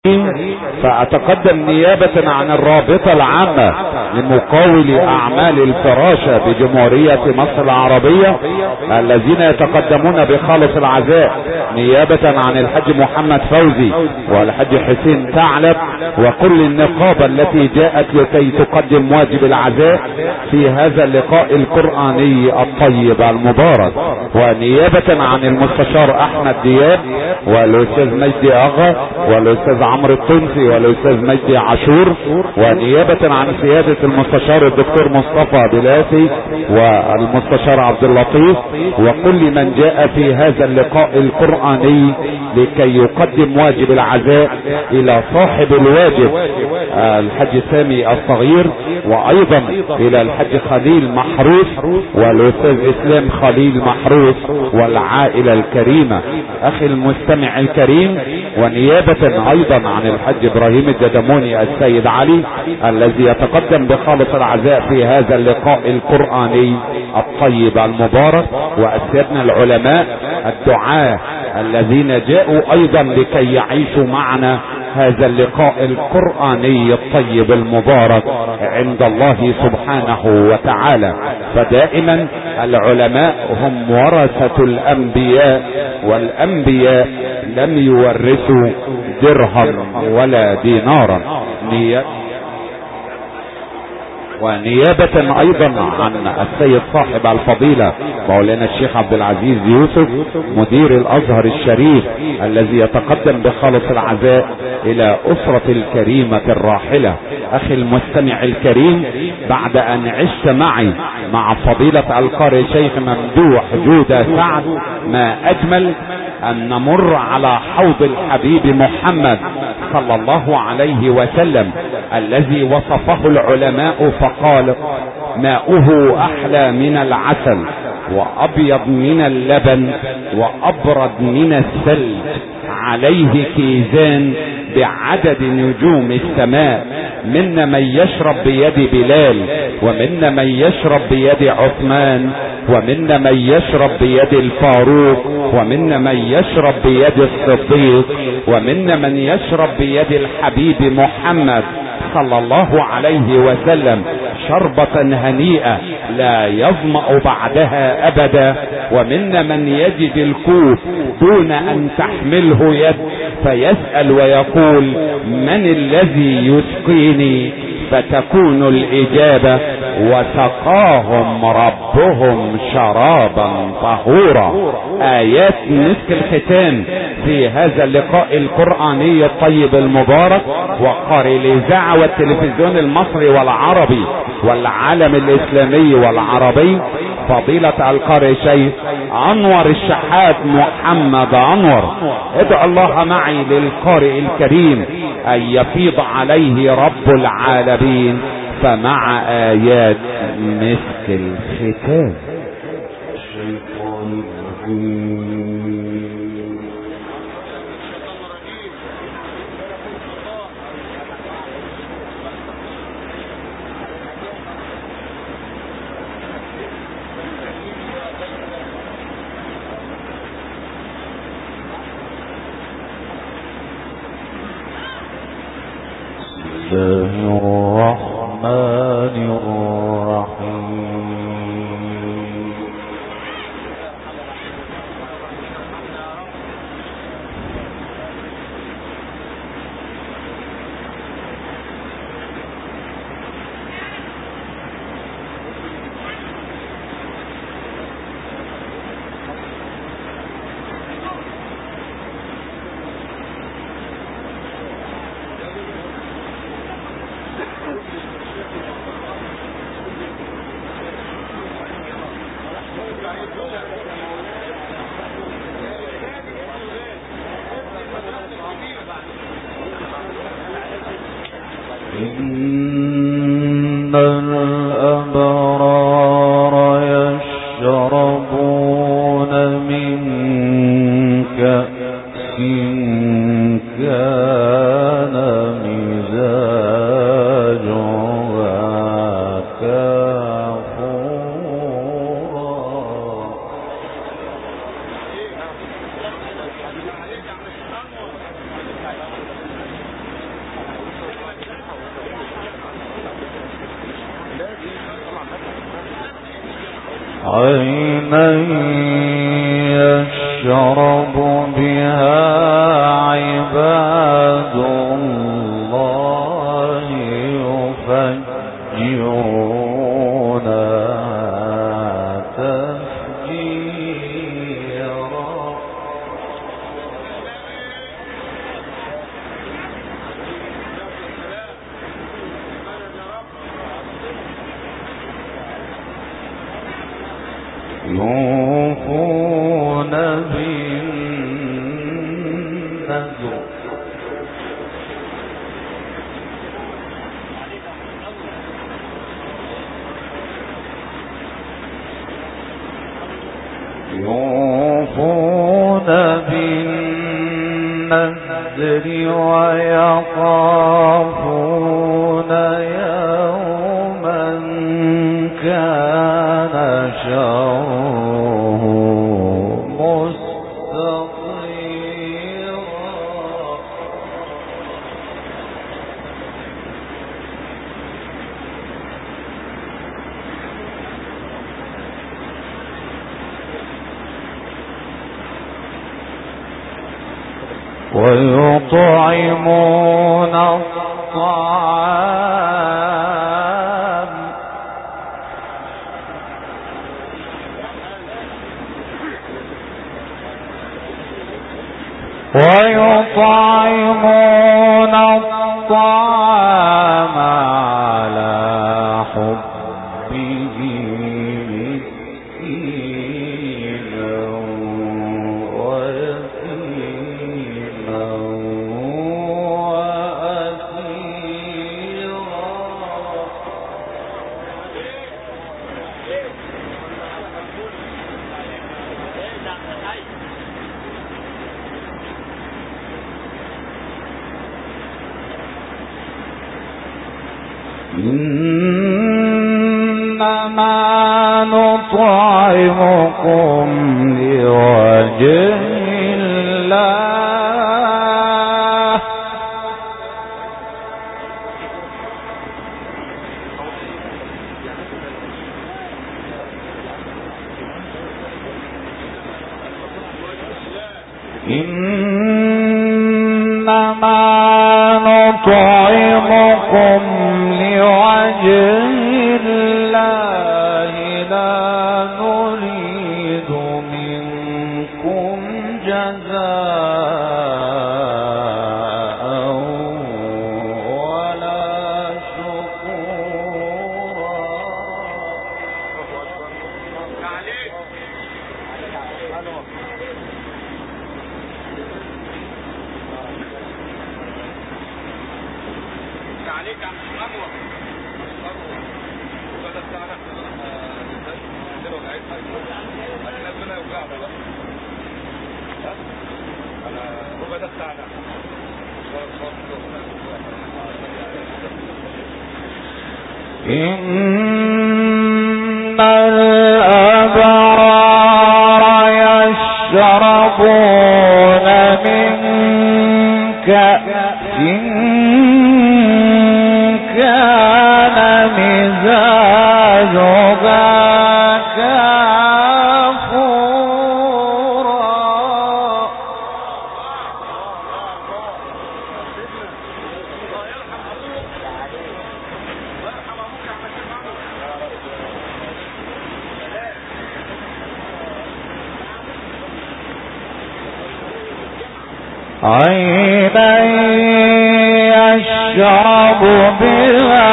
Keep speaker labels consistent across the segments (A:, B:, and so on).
A: فأتقدم نيابة عن الرابطة العامة لمقاول أعمال الفراشة بجمهورية مصر العربية الذين يتقدمون بخالص العزاء نيابة عن الحاج محمد فوزي والحاج حسين ثعلب وكل النقابة التي جاءت لكي تقدم واجب العزاء في هذا اللقاء القرآني الطيب المبارك، ونيابة عن المستشار أحمد دياب والأستاذ مجدي أغا والأستاذ عمرو الطنسي والأستاذ مجدي عاشور، ونيابة عن سيادة المستشار الدكتور مصطفى بلاسي والمستشار عبد اللطيف وكل من جاء في هذا اللقاء القرآني لكي يقدم واجب العزاء إلى صاحب الواجب الحاج سامي الصغير، وأيضا إلى الحاج خليل محروس والأستاذ إسلام خليل محروس والعائلة الكريمة. أخي المستمع الكريم، ونيابة أيضا عن الحاج إبراهيم الددموني السيد علي الذي يتقدم بخالص العزاء في هذا اللقاء القرآني الطيب المبارك، وأسيادنا العلماء الدعاة الذين جاءوا أيضا لكي يعيشوا معنا هذا اللقاء القرآني الطيب المبارك عند الله سبحانه وتعالى. فدائما العلماء هم ورثة الأنبياء، والأنبياء لم يورثوا درهم ولا دينارا. ونيابة ايضا عن السيد صاحب الفضيلة مولانا الشيخ عبد العزيز يوسف مدير الازهر الشريف الذي يتقدم بخالص العزاء الى اسرة الكريمة الراحلة. اخي المستمع الكريم، بعد ان عشت معي مع فضيلة القارئ شيخ ممدوح جودة سعد، ما اجمل ان نمر على حوض الحبيب محمد صلى الله عليه وسلم الذي وصفه العلماء فقال: ماؤه احلى من العسل وابيض من اللبن وابرد من الثلج، عليه كيزان بعدد نجوم السماء، منا من يشرب بيد بلال ومنا من يشرب بيد عثمان ومنا من يشرب بيد الفاروق ومنا من يشرب بيد الصديق ومنا من يشرب بيد الحبيب محمد صلى الله عليه وسلم شربة هنيئة لا يظمأ بعدها أبدا، ومنا من يجد الكوب دون أن تحمله يد فيسأل ويقول: من الذي يسقيني؟ فتكون الإجابة: وسقاهم ربهم شرابا طهورا. آيات مسك الختام في هذا اللقاء القرآني الطيب المبارك، وقارئ الإذاعة والتلفزيون المصري والعربي والعالم الإسلامي والعربي فضيلة القارئ شيخ أنور الشحات محمد أنور. ادعو الله معي للقارئ الكريم أن يفيض عليه رب العالمين، فمع آيات مسك الختام.
B: الرحمن الرحيم. إن الأبرار يشربون من كأس كان مزاجها كافورا. عينا يشرب بها عباد الله يفجرونها تفجيرا. يوفون بالنذر ويخافون يوما كان شره مستطيرا. ويطعمون الطعام على حبه مسكينا ويتيما إنما نطعمكم لوجه الله إنما نطعمكم لوجه الله لا نريد منكم جزاء ولا شكورا. إن الأبرار يشربون من كأس كان مزاجها كافورا. عينا يشرب بها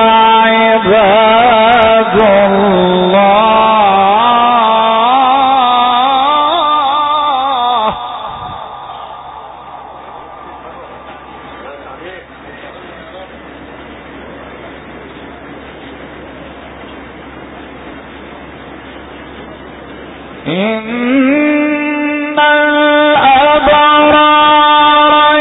B: عباد الله إن الأبرار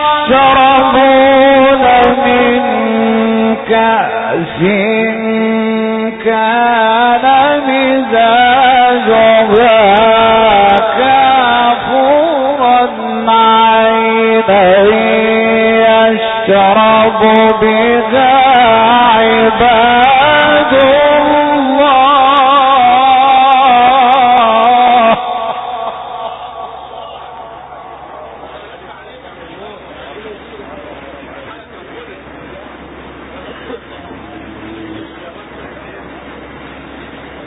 B: يشربون من كأس كان مزاجها كافورا عينا يشرب بها عباد الله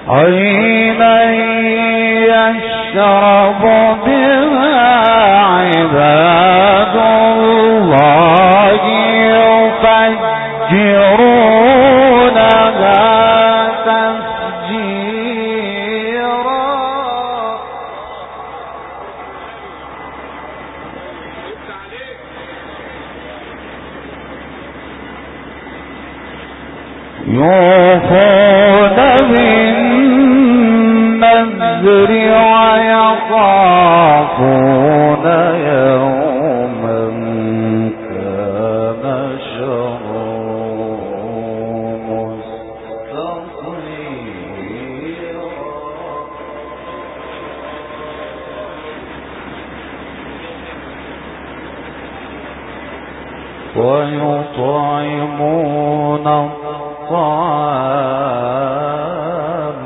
B: عينا يشرب بها عباد الله يفجرونها تفجيرا يوفون بالنذر ويخافون يوما كان شره مستطيرا ويطعمون الطعام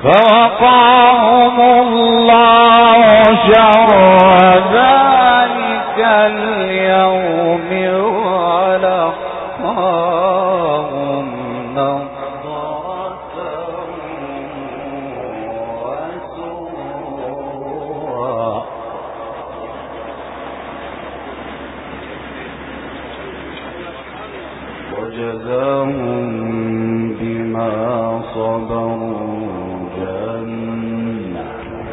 B: فوقاهم الله شر ذلك اليوم ولقاهم نضرة وسرورا وجزاهم بما صبروا جنة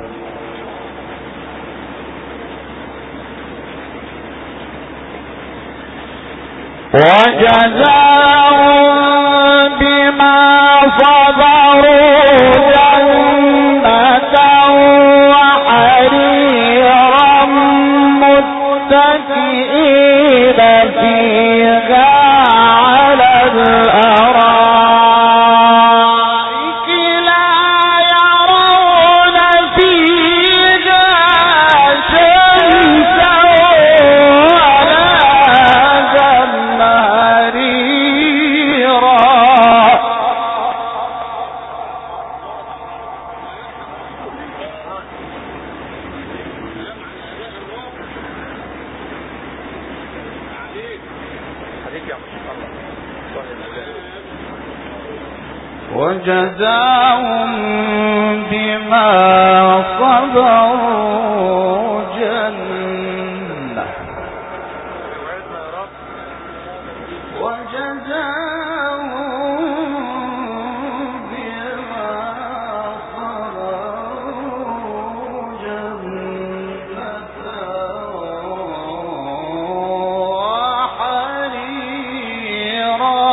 B: وجزاهم بما صبروا جنة وحريرا متكئين فيها على الأرائك لا يرون فيها شمسا ولا زمهريرا وجزاهم بما صبروا جنة وجزاهم بما صبروا جنة وحريرا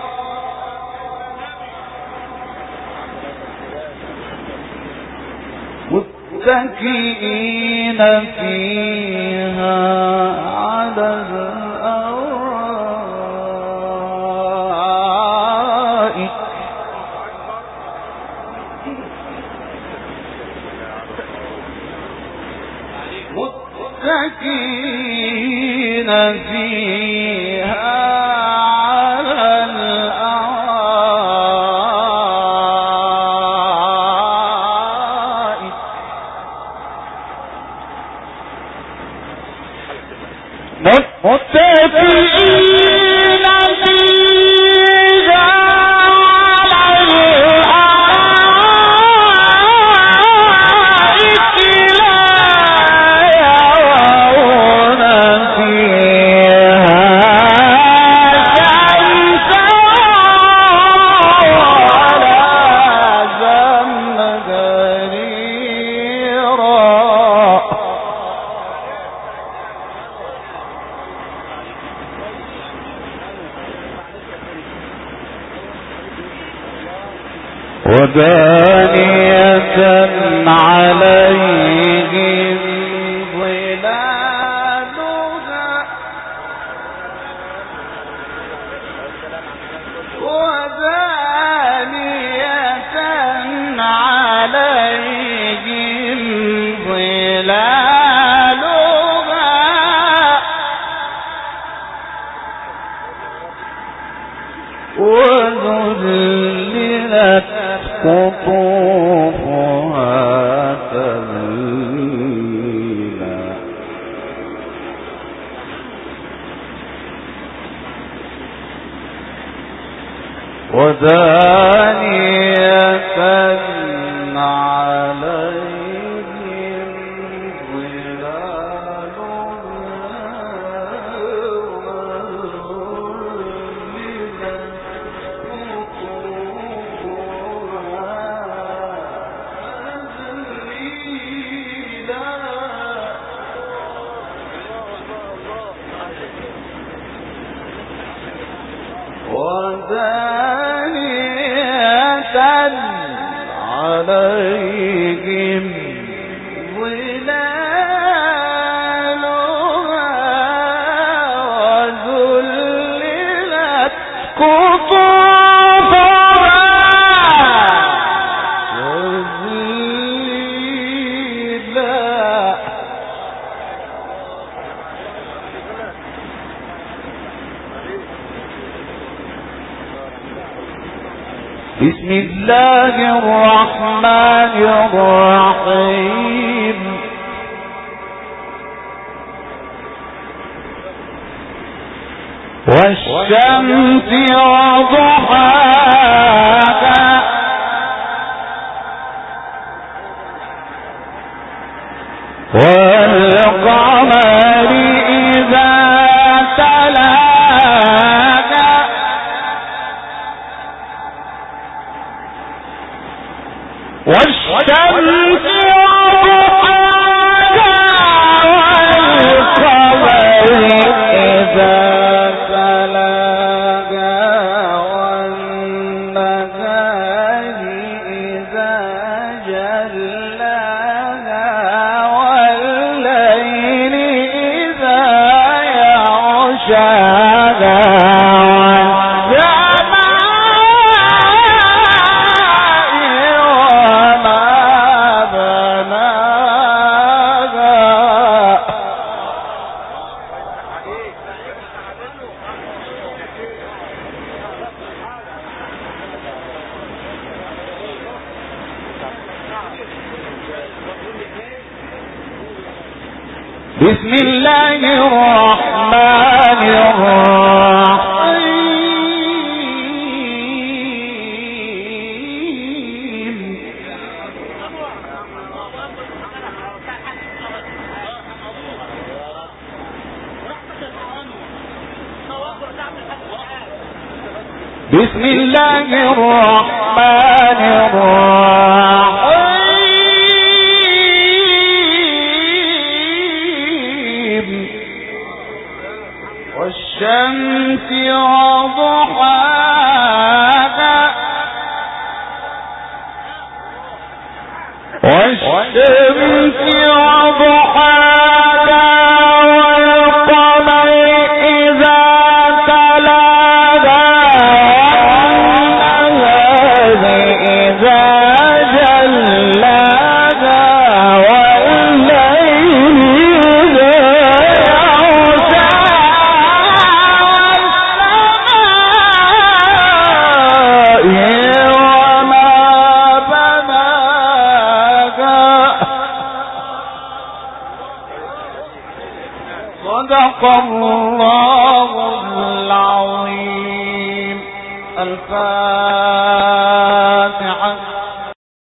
B: متكئين فيها على الأرائك متكئين فيها على الأرائك متكئين فيها على الأرائك لا يرون فيها شمسا ولا زمهريرا ودانية عليهم ظلالها ودانية عليهم ظلالها وذللت قطوفها تذليلا ودانية عليهم ودانية عليهم ظلالها وذللت قطوفها تذليلا بسم بسم الله الرحمن الرحيم والشمس وضحاها والقمر إذا تلاها والشمس وضحاها والقمر إذا تلاها والنهار إذا جلاها والليل إذا يغشاها بسم الله الرحمن الرحيم بسم الله الرحمن الرحيم والشمس وضحاها والشمس وضحاها والقمر إذا تلاها والنهار إذا جلاها والليل إذا صدق الله العظيم. الفاتحة.